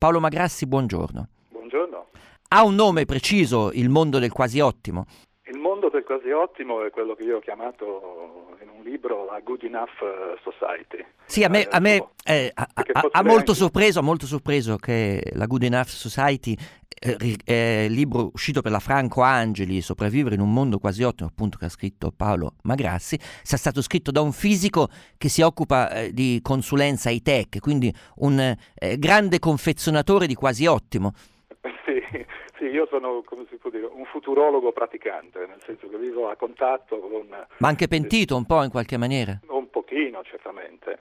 Paolo Magrassi, buongiorno. Buongiorno. Ha un nome preciso il mondo del quasi ottimo? Il mondo del quasi ottimo è quello che io ho chiamato in un libro la Good Enough Society. Sì, a me ha molto sorpreso che la Good Enough Society, libro uscito per la Franco Angeli, Sopravvivere in un mondo quasi ottimo, appunto, che ha scritto Paolo Magrassi, sia stato scritto da un fisico che si occupa di consulenza high-tech, quindi un grande confezionatore di quasi ottimo. Sì, io sono, come si può dire, un futurologo praticante, nel senso che vivo a contatto con... Ma anche pentito un po' in qualche maniera? Un pochino, certamente.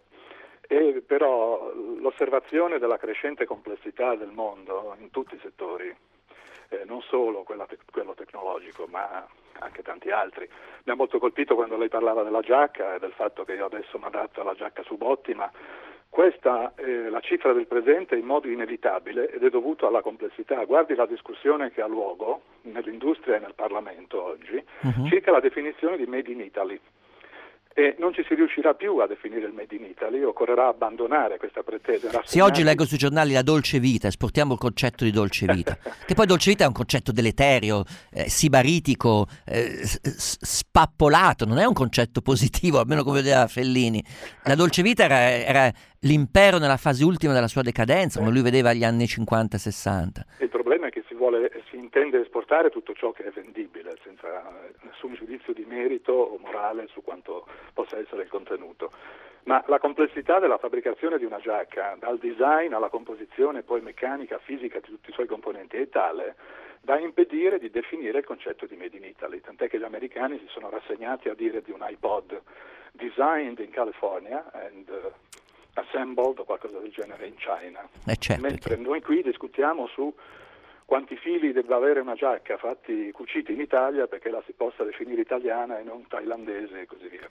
Però l'osservazione della crescente complessità del mondo in tutti i settori, non solo quello tecnologico, ma anche tanti altri. Mi ha molto colpito quando lei parlava della giacca e del fatto che io adesso mi adatto alla giacca subottima. Questa è la cifra del presente in modo inevitabile ed è dovuto alla complessità. Guardi la discussione che ha luogo nell'industria e nel Parlamento oggi circa la definizione di Made in Italy. E non ci si riuscirà più a definire il Made in Italy, occorrerà abbandonare questa pretesa. Sì, oggi leggo sui giornali la dolce vita, esportiamo il concetto di dolce vita, che poi dolce vita è un concetto deleterio, sibaritico, spappolato, non è un concetto positivo, almeno come vedeva Fellini. La dolce vita era l'impero nella fase ultima della sua decadenza, come lui vedeva gli anni 50-60. Il problema è che si intende esportare tutto ciò che è vendibile, senza nessun giudizio di merito o morale su quanto possa essere il contenuto. Ma la complessità della fabbricazione di una giacca, dal design alla composizione poi meccanica, fisica di tutti i suoi componenti, è tale da impedire di definire il concetto di Made in Italy, tant'è che gli americani si sono rassegnati a dire di un iPod designed in California and assembled o qualcosa del genere in China. Certo, mentre noi qui discutiamo su quanti fili debba avere una giacca cuciti in Italia perché la si possa definire italiana e non thailandese e così via.